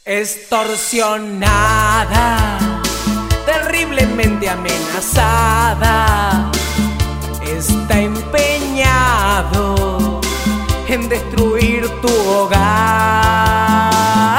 Extorsionada, terriblemente amenazada, está empeñado en destruir tu hogar.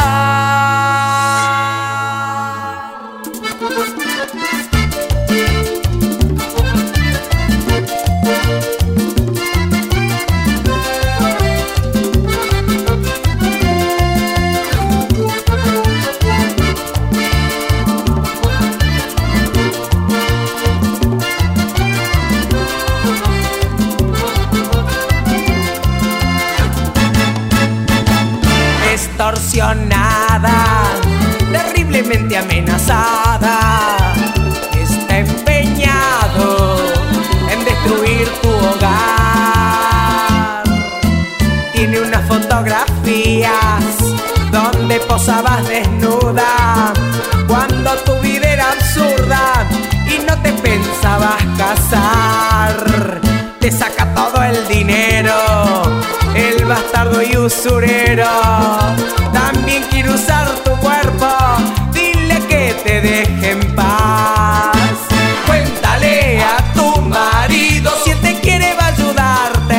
Extorsionada, terriblemente amenazada, está empeñado en destruir tu hogar. Tiene unas fotografías donde posabas desnuda cuando tu vida era absurda y no te pensabas casar. Te saca todo el dinero, el bastardo y usurero. También quiere usar tu cuerpo, dile que te deje en paz. Cuéntale a tu marido, si él te quiere va a ayudarte.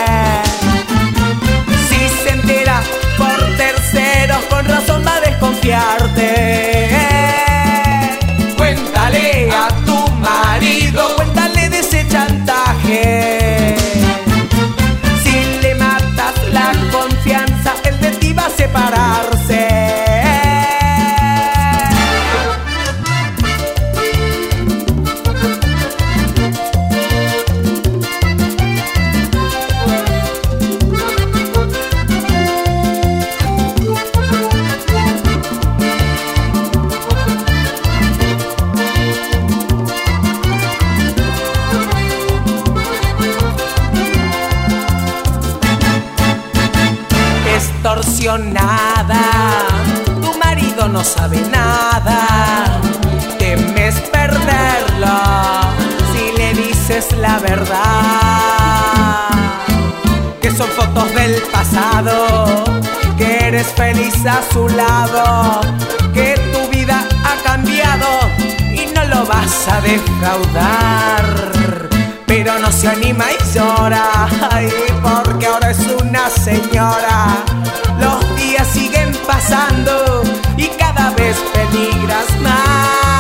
Si se entera por terceros, con razón va a desconfiarte. Cuéntale a tu marido, cuéntale de ese chantaje. Separarse. Extorsionada, tu marido no sabe nada, temes perderlo si le dices la verdad. Que son fotos del pasado, que eres feliz a su lado, que tu vida ha cambiado y no lo vas a defraudar. Pero no se anima y llora, ay, porque ahora es una señora. Los días siguen pasando y cada vez peligras más.